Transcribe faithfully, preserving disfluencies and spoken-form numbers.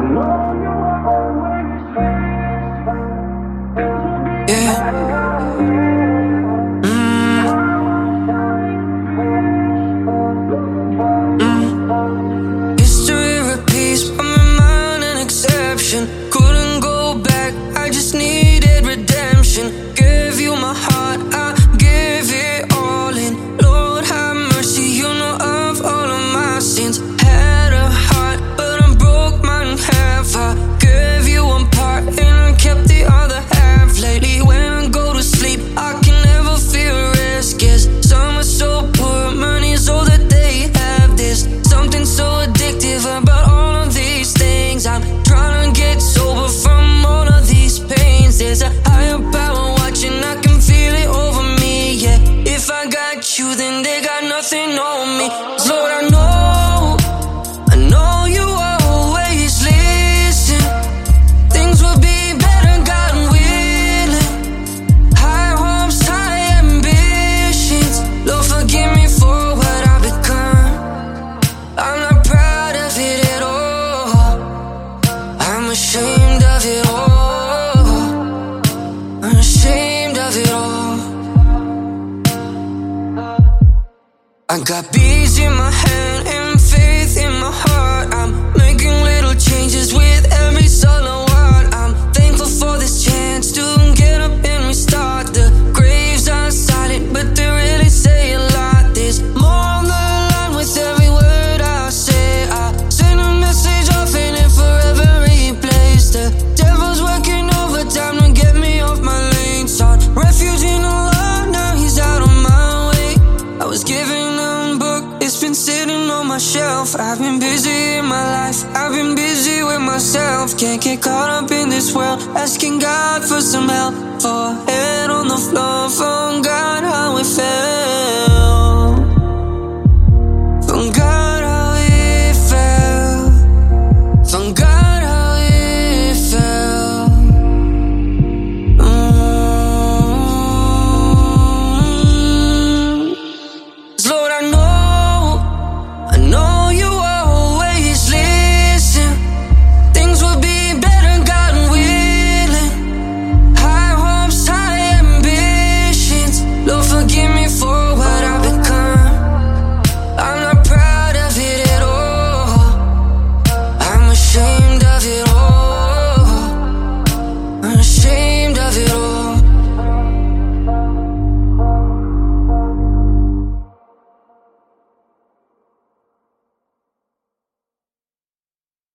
History repeats, but my mind an exception. Couldn't go back, I just needed redemption. Gave you my heart, I gave it all in. Lord have mercy, you know of all of my sins. Had a heart, but I broke mine in half. I gave you one part and I kept the other half. Lately when I go to sleep, I can never feel rest. Guess some are so poor, money's all that they have. There's something so addictive about all of these things. I'm trying to get sober from all of these pains. There's a higher power watching, I can feel it over me, yeah. If I got you, then they got nothing on me. 'Cause Lord, I know, I know you always listen. Things will be better, God willing. High hopes, high ambitions. Lord, forgive me for what I've become. I'm not proud of it at all. I'm ashamed of it all. I'm ashamed of it all. I got bees in my hand and faith in my heart. I'm making little changes with every solo word. I'm thankful for this chance to get up and restart. The graves are silent, but they really say a lot. There's more on the line with every word I say. I send a message off and it forever replays. The devil's working overtime to get me off my lane. Sought refuge in the Lord, now he's out on my way. I was given a book, it's been sitting on my shelf. I've been busy in my life, I've been busy with myself. Can't get caught up in this world, asking God for some help. For head on the floor, from God how it felt. From God